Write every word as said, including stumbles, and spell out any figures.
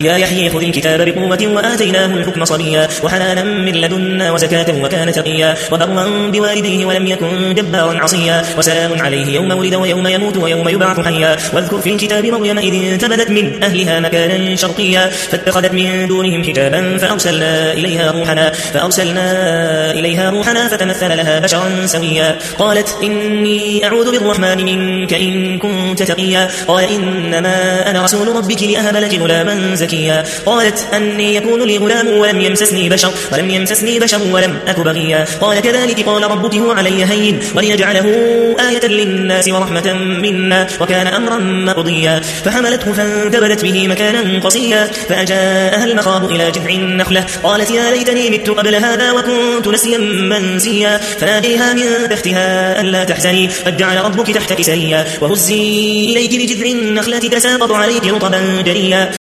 يا يحيى خذ الكتاب بقوة وآتيناه الحكم صبيا وحنانا من لدنا وزكاة وكان تقيا وبرا بوالديه ولم يكن جبارا عصيا وسلام عليه يوم ولد ويوم يموت ويوم يبعث حيا واذكر في الكتاب مريم إذ انتبذت من أهلها مكانا شرقيا فاتخذت من دونهم حجابا فأرسلنا إليها روحنا فأرسلنا إليها روحنا فتمثل لها بشرا سويا قالت إني أعوذ بالرحمن منك إن كنت تقيا قال إنما أنا رسول ربك لأهب لك غلاما زكيا قالت أني يكون لي غلام ولم يمسسني بشر ولم يمسسني بشر ولم أك بغيا قال كذلك قال ربك هو علي هين وليجعله آية للناس ورحمة منا وكان أمرا مقضيا فحملته فانتبذت به مكانا قصيا فأجاءها المخاض إلى جذع النخلة قالت يا ليتني مت قبل هذا وكنت نسيا منسيا فناديها من تحتها ألا تحزني قد جعل ربك تحتك سريا وهزي إليك بجذع النخلة تساقط عليك رطبا جريا